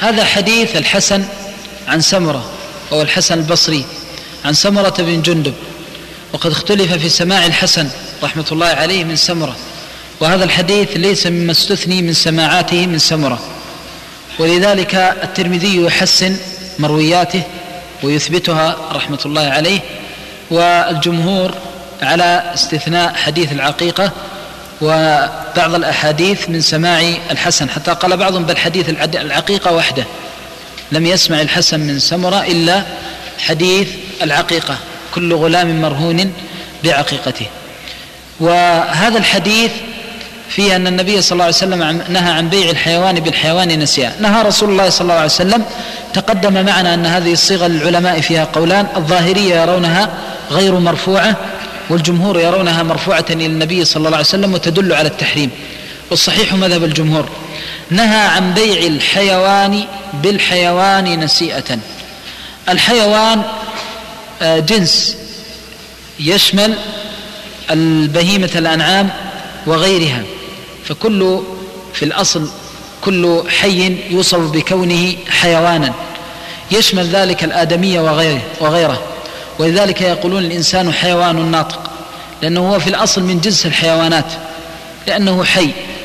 هذا حديث الحسن عن سمرة، أو الحسن البصري عن سمرة بن جندب، وقد اختلف في سماع الحسن رحمة الله عليه من سمرة، وهذا الحديث ليس مما استثني من سماعاته من سمرة، ولذلك الترمذي يحسن مروياته ويثبتها رحمة الله عليه، والجمهور على استثناء حديث العقيقة وبعض الأحاديث من سماع الحسن، حتى قال بعضهم بل حديث العقيقة وحده، لم يسمع الحسن من سمرة إلا حديث العقيقة، كل غلام مرهون بعقيقته. وهذا الحديث فيه أن النبي صلى الله عليه وسلم نهى عن بيع الحيوان بالحيوان نسيئا. نهى رسول الله صلى الله عليه وسلم، تقدم معنا أن هذه الصيغة للعلماء فيها قولان، الظاهرية يرونها غير مرفوعة، والجمهور يرونها مرفوعة إلى النبي صلى الله عليه وسلم وتدل على التحريم، والصحيح مذهب الجمهور. نهى عن بيع الحيوان بالحيوان نسيئة. الحيوان جنس يشمل البهيمة الأنعام وغيرها، فكل في الأصل كل حي يوصف بكونه حيوانا، يشمل ذلك الآدمية وغيره، ولذلك يقولون الإنسان حيوان ناطق، لأنه هو في الأصل من جنس الحيوانات لأنه حي.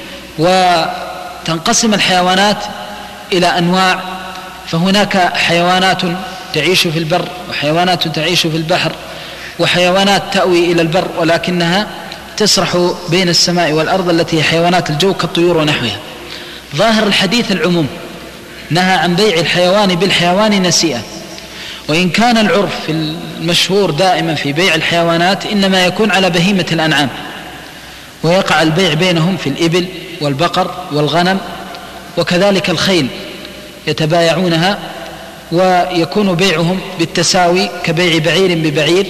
وتنقسم الحيوانات إلى أنواع، فهناك حيوانات تعيش في البر، وحيوانات تعيش في البحر، وحيوانات تأوي إلى البر ولكنها تسرح بين السماء والأرض التي هي حيوانات الجو كالطيور ونحوها. ظاهر الحديث العموم، نهى عن بيع الحيوان بالحيوان نسيئة، وإن كان العرف المشهور دائما في بيع الحيوانات إنما يكون على بهيمة الأنعام، ويقع البيع بينهم في الإبل والبقر والغنم، وكذلك الخيل يتبايعونها، ويكون بيعهم بالتساوي كبيع بعير ببعير،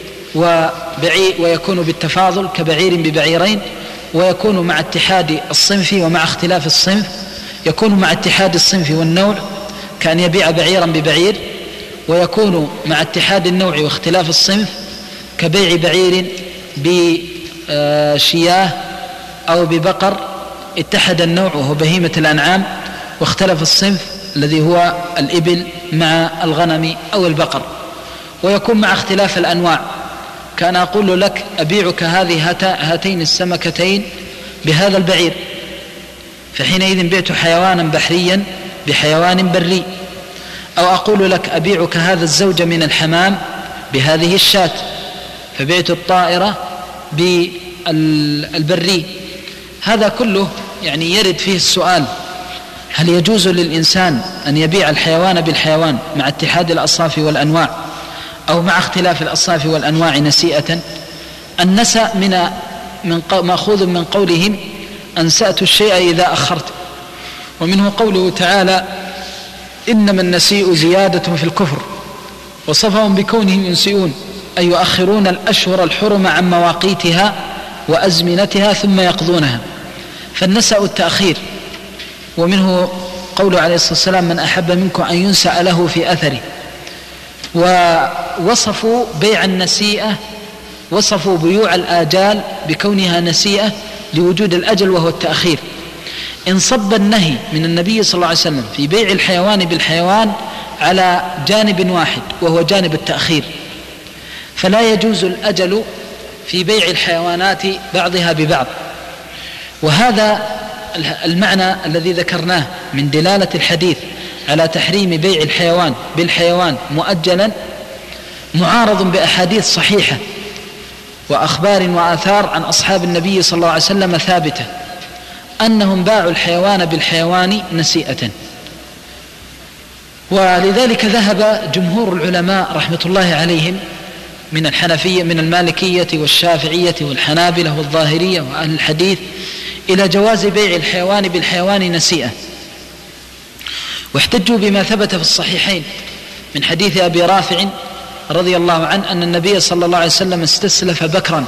ويكون بالتفاضل كبعير ببعيرين، ويكون مع اتحاد الصنف ومع اختلاف الصنف، يكون مع اتحاد الصنف والنوع كأن يبيع بعيرا ببعير، ويكون مع اتحاد النوع واختلاف الصنف كبيع بعير بشياه أو ببقر اتحد النوع وهو بهيمة الأنعام، واختلف الصنف الذي هو الإبل مع الغنم أو البقر، ويكون مع اختلاف الأنواع، كان أقول لك أبيعك هاتين السمكتين بهذا البعير، فحينئذ بعت حيوانا بحريا بحيوان بري، أو أقول لك أبيعك هذا الزوج من الحمام بهذه الشاة، فبعت الطائرة بالبري. هذا كله يعني يرد فيه السؤال: هل يجوز للإنسان أن يبيع الحيوان بالحيوان مع اتحاد الأصناف والأنواع، أو مع اختلاف الأصناف والأنواع نسيئة؟ النسأ مأخوذ من قولهم أنسأت الشيء إذا أخرت، ومنه قوله تعالى: إنما النسيء زيادة في الكفر، وصفهم بكونهم ينسئون أي يؤخرون الأشهر الحرم عن مواقيتها وأزمنتها ثم يقضونها، فالنسأ التأخير. ومنه قوله عليه الصلاة والسلام: من أحب منكم أن ينسأ له في أثره. ووصفوا بيع النسيئة، وصفوا بيوع الآجال بكونها نسيئة لوجود الأجل وهو التأخير. انصب النهي من النبي صلى الله عليه وسلم في بيع الحيوان بالحيوان على جانب واحد وهو جانب التأخير، فلا يجوز الأجل في بيع الحيوانات بعضها ببعض. وهذا المعنى الذي ذكرناه من دلالة الحديث على تحريم بيع الحيوان بالحيوان مؤجلا معارض بأحاديث صحيحة وأخبار وآثار عن أصحاب النبي صلى الله عليه وسلم ثابتة أنهم باعوا الحيوان بالحيوان نسيئة. ولذلك ذهب جمهور العلماء رحمة الله عليهم من الحنفية من المالكية والشافعية والحنابلة والظاهرية وأهل الحديث إلى جواز بيع الحيوان بالحيوان نسيئة، واحتجوا بما ثبت في الصحيحين من حديث أبي رافع رضي الله عنه أن النبي صلى الله عليه وسلم استسلف بكرا،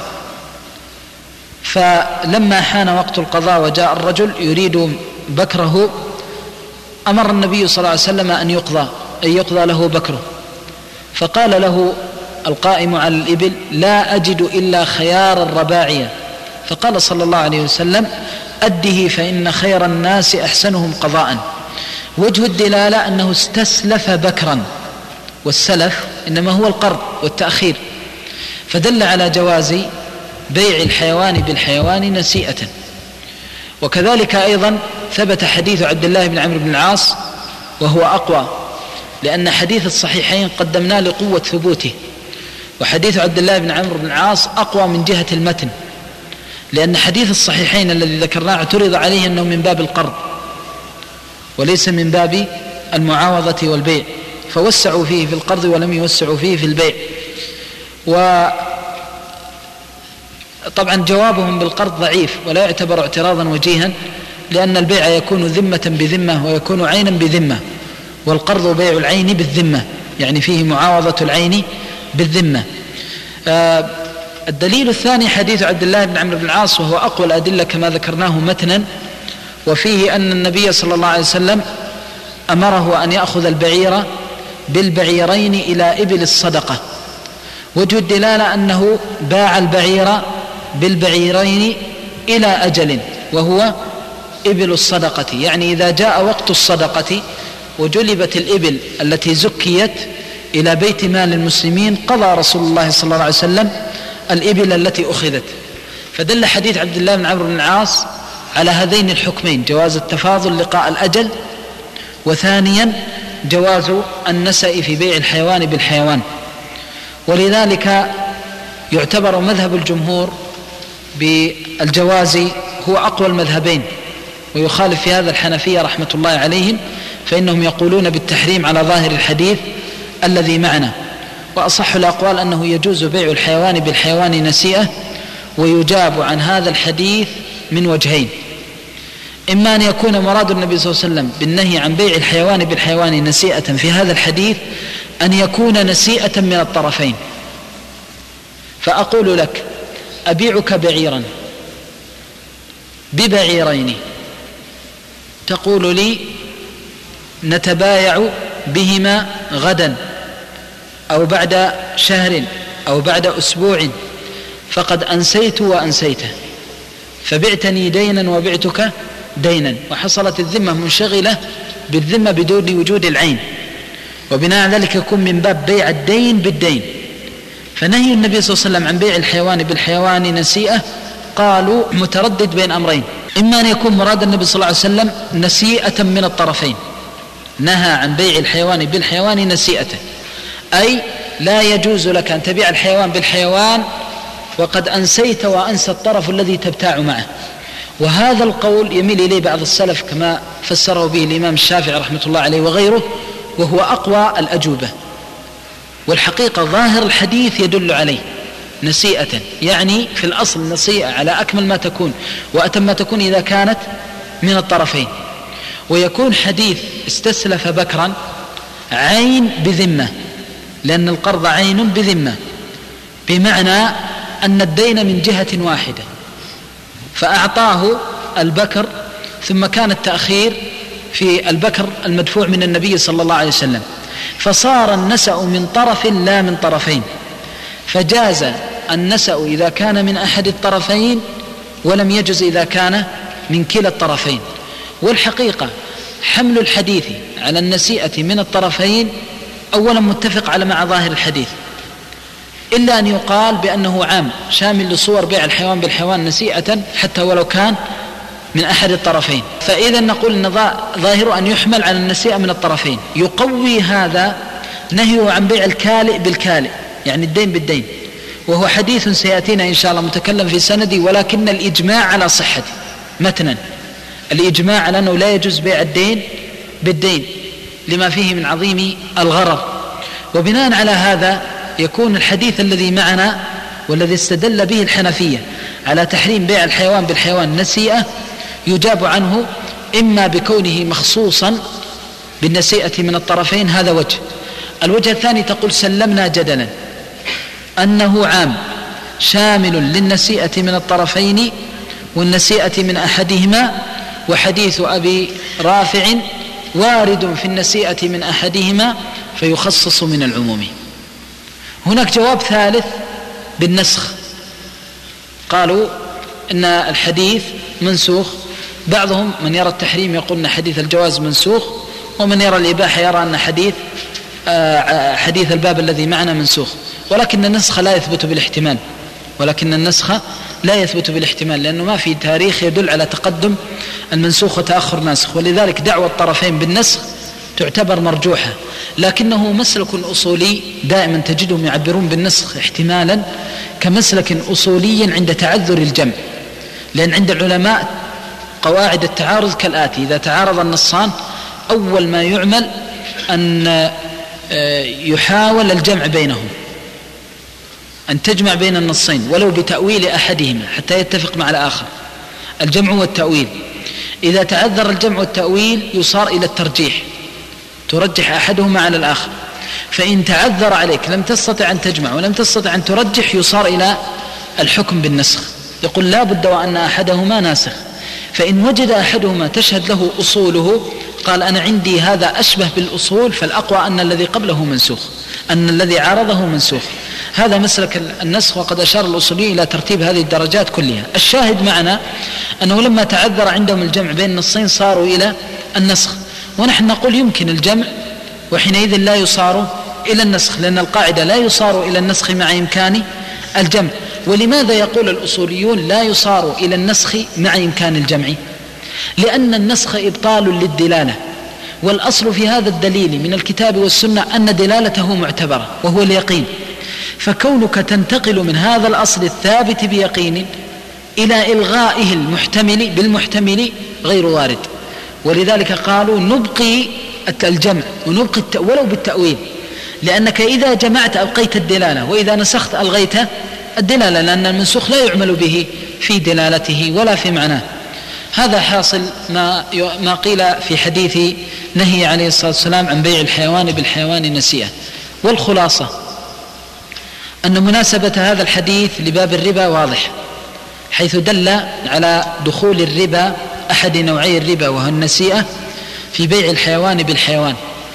فلما حان وقت القضاء وجاء الرجل يريد بكره أمر النبي صلى الله عليه وسلم أن يقضى له بكره، فقال له القائم على الإبل: لا أجد إلا خيار الرباعية. فقال صلى الله عليه وسلم: أده فإن خير الناس أحسنهم قضاء. وجه الدلالة أنه استسلف بكرا، والسلف إنما هو القرض والتأخير، فدل على جواز بيع الحيوان بالحيوان نسيئة. وكذلك أيضا ثبت حديث عبد الله بن عمرو بن العاص وهو أقوى، لأن حديث الصحيحين قدمناه لقوة ثبوته، وحديث عبد الله بن عمرو بن العاص أقوى من جهة المتن، لأن حديث الصحيحين الذي ذكرناه اعترض عليه أنه من باب القرض وليس من باب المعاوضة والبيع، فوسعوا فيه في القرض ولم يوسعوا فيه في البيع. وطبعا جوابهم بالقرض ضعيف ولا يعتبر اعتراضا وجيها، لأن البيع يكون ذمة بذمة ويكون عينا بذمة، والقرض بيع العين بالذمة، يعني فيه معاوضة العين بالذمة. الدليل الثاني حديث عبد الله بن عمرو بن العاص، وهو أقوى الأدلة كما ذكرناه متنا، وفيه أن النبي صلى الله عليه وسلم أمره أن يأخذ البعير بالبعيرين إلى إبل الصدقة. وجه الدلالة أنه باع البعير بالبعيرين إلى أجل وهو إبل الصدقة، يعني إذا جاء وقت الصدقة وجلبت الإبل التي زكيت إلى بيت مال المسلمين قضى رسول الله صلى الله عليه وسلم الإبل التي أخذت. فدل حديث عبد الله بن عمرو بن العاص على هذين الحكمين: جواز التفاضل لقاء الأجل، وثانيا جواز النسأ في بيع الحيوان بالحيوان. ولذلك يعتبر مذهب الجمهور بالجواز هو أقوى المذهبين، ويخالف في هذا الحنفية رحمة الله عليهم، فإنهم يقولون بالتحريم على ظاهر الحديث الذي معنا. وأصح الأقوال أنه يجوز بيع الحيوان بالحيوان نسيئة، ويجاب عن هذا الحديث من وجهين: إما أن يكون مراد النبي صلى الله عليه وسلم بالنهي عن بيع الحيوان بالحيوان نسيئة في هذا الحديث أن يكون نسيئة من الطرفين، فأقول لك: أبيعك بعيرا ببعيرين، تقول لي: نتبايع بهما غدا أو بعد شهر أو بعد أسبوع، فقد أنسيت وأنسيته، فبعتني دينا وبعتك دينا، وحصلت الذمة منشغلة بالذمة بدون وجود العين، وبناء على ذلك يكون من باب بيع الدين بالدين. فنهي النبي صلى الله عليه وسلم عن بيع الحيوان بالحيوان نسيئة قالوا متردد بين أمرين: إما أن يكون مراد النبي صلى الله عليه وسلم نسيئة من الطرفين، نهى عن بيع الحيوان بالحيوان نسيئة، أي لا يجوز لك أن تبيع الحيوان بالحيوان وقد أنسيت وأنسى الطرف الذي تبتاع معه. وهذا القول يميل إليه بعض السلف كما فسره به الإمام الشافعي رحمة الله عليه وغيره، وهو أقوى الأجوبة. والحقيقة ظاهر الحديث يدل عليه نسيئة، يعني في الأصل نسيئة على أكمل ما تكون وأتم ما تكون إذا كانت من الطرفين. ويكون حديث استسلف بكرا عين بذمة، لأن القرض عين بذمة، بمعنى أن الدين من جهة واحدة، فأعطاه البكر، ثم كان التأخير في البكر المدفوع من النبي صلى الله عليه وسلم، فصار النسأ من طرف لا من طرفين، فجاز النسأ إذا كان من أحد الطرفين ولم يجز إذا كان من كلا الطرفين. والحقيقة حمل الحديث على النسيئة من الطرفين أولا متفق على مع ظاهر الحديث، إلا أن يقال بأنه عام شامل لصور بيع الحيوان بالحيوان نسيئة حتى ولو كان من أحد الطرفين. فإذا نقول أن ظاهر أن يحمل على النسيئة من الطرفين. يقوي هذا نهيه عن بيع الكالئ بالكالئ، يعني الدين بالدين، وهو حديث سيأتينا إن شاء الله متكلم في سندي، ولكن الإجماع على صحته متنا، الإجماع على أنه لا يجوز بيع الدين بالدين لما فيه من عظيم الغرر. وبناء على هذا يكون الحديث الذي معنا والذي استدل به الحنفية على تحريم بيع الحيوان بالحيوان نسيئة يجاب عنه إما بكونه مخصوصا بالنسيئة من الطرفين، هذا وجه. الوجه الثاني تقول سلمنا جدلا أنه عام شامل للنسيئة من الطرفين والنسيئة من أحدهما، وحديث أبي رافع وارد في النسيئة من أحدهما فيخصص من العموم. هناك جواب ثالث بالنسخ، قالوا إن الحديث منسوخ، بعضهم من يرى التحريم يقول إن حديث الجواز منسوخ، ومن يرى الإباحة يرى أن حديث الباب الذي معنا منسوخ، ولكن النسخ لا يثبت بالاحتمال، لأنه ما في تاريخ يدل على تقدم المنسوخ وتأخر ناسخ، ولذلك دعوى الطرفين بالنسخ تعتبر مرجوحة، لكنه مسلك أصولي دائما تجدهم يعبرون بالنسخ احتمالا كمسلك أصولي عند تعذر الجمع، لأن عند العلماء قواعد التعارض كالآتي: إذا تعارض النصان أول ما يعمل أن يحاول الجمع بينهم، أن تجمع بين النصين ولو بتأويل أحدهما حتى يتفق مع الآخر، الجمع والتأويل. إذا تعذر الجمع والتأويل يصار إلى الترجيح، ترجح أحدهما على الآخر، فإن تعذر عليك لم تستطع أن تجمع ولم تستطع أن ترجح يصار إلى الحكم بالنسخ، يقول لا بد وأن أحدهما ناسخ، فإن وجد أحدهما تشهد له أصوله قال أنا عندي هذا أشبه بالأصول، فالأقوى أن الذي قبله منسوخ، أن الذي عارضه منسوخ. هذا مسلك النسخ، وقد أشار الأصولي إلى ترتيب هذه الدرجات كلها. الشاهد معنا أنه لما تعذر عندهم الجمع بين النصين صاروا إلى النسخ، ونحن نقول يمكن الجمع وحينئذ لا يصار إلى النسخ، لأن القاعدة لا يصار إلى النسخ مع إمكان الجمع. ولماذا يقول الأصوليون لا يصار إلى النسخ مع إمكان الجمع؟ لأن النسخ إبطال للدلالة، والأصل في هذا الدليل من الكتاب والسنة أن دلالته معتبرة وهو اليقين، فكونك تنتقل من هذا الأصل الثابت بيقين إلى إلغائه المحتمل بالمحتمل غير وارد. ولذلك قالوا نبقي الجمع ونبقي ولو بالتأويل، لأنك إذا جمعت أبقيت الدلالة، وإذا نسخت ألغيت الدلالة، لأن المنسوخ لا يعمل به في دلالته ولا في معناه. هذا حاصل ما قيل في حديث نهي عليه الصلاة والسلام عن بيع الحيوان بالحيوان نسيئة. والخلاصة أن مناسبة هذا الحديث لباب الربا واضح، حيث دل على دخول الربا أحد نوعي الربا وهو النسيئة في بيع الحيوان بالحيوان،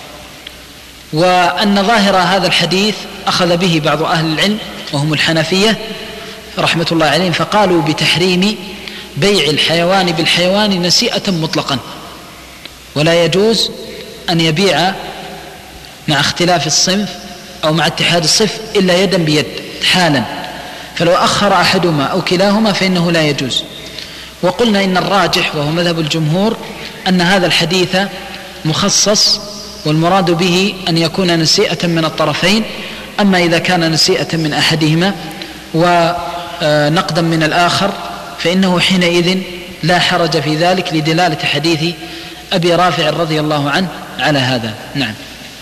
وأن ظاهر هذا الحديث أخذ به بعض أهل العلم وهم الحنفية رحمة الله عليهم، فقالوا بتحريم بيع الحيوان بالحيوان نسيئة مطلقا، ولا يجوز أن يبيع مع اختلاف الصنف أو مع اتحاد الصف إلا يدا بيد حالا، فلو أخر أحدهما أو كلاهما فإنه لا يجوز. وقلنا إن الراجح وهو مذهب الجمهور أن هذا الحديث مخصص، والمراد به أن يكون نسيئة من الطرفين، أما إذا كان نسيئة من أحدهما ونقدا من الآخر فإنه حينئذ لا حرج في ذلك لدلالة حديث أبي رافع رضي الله عنه على هذا. نعم.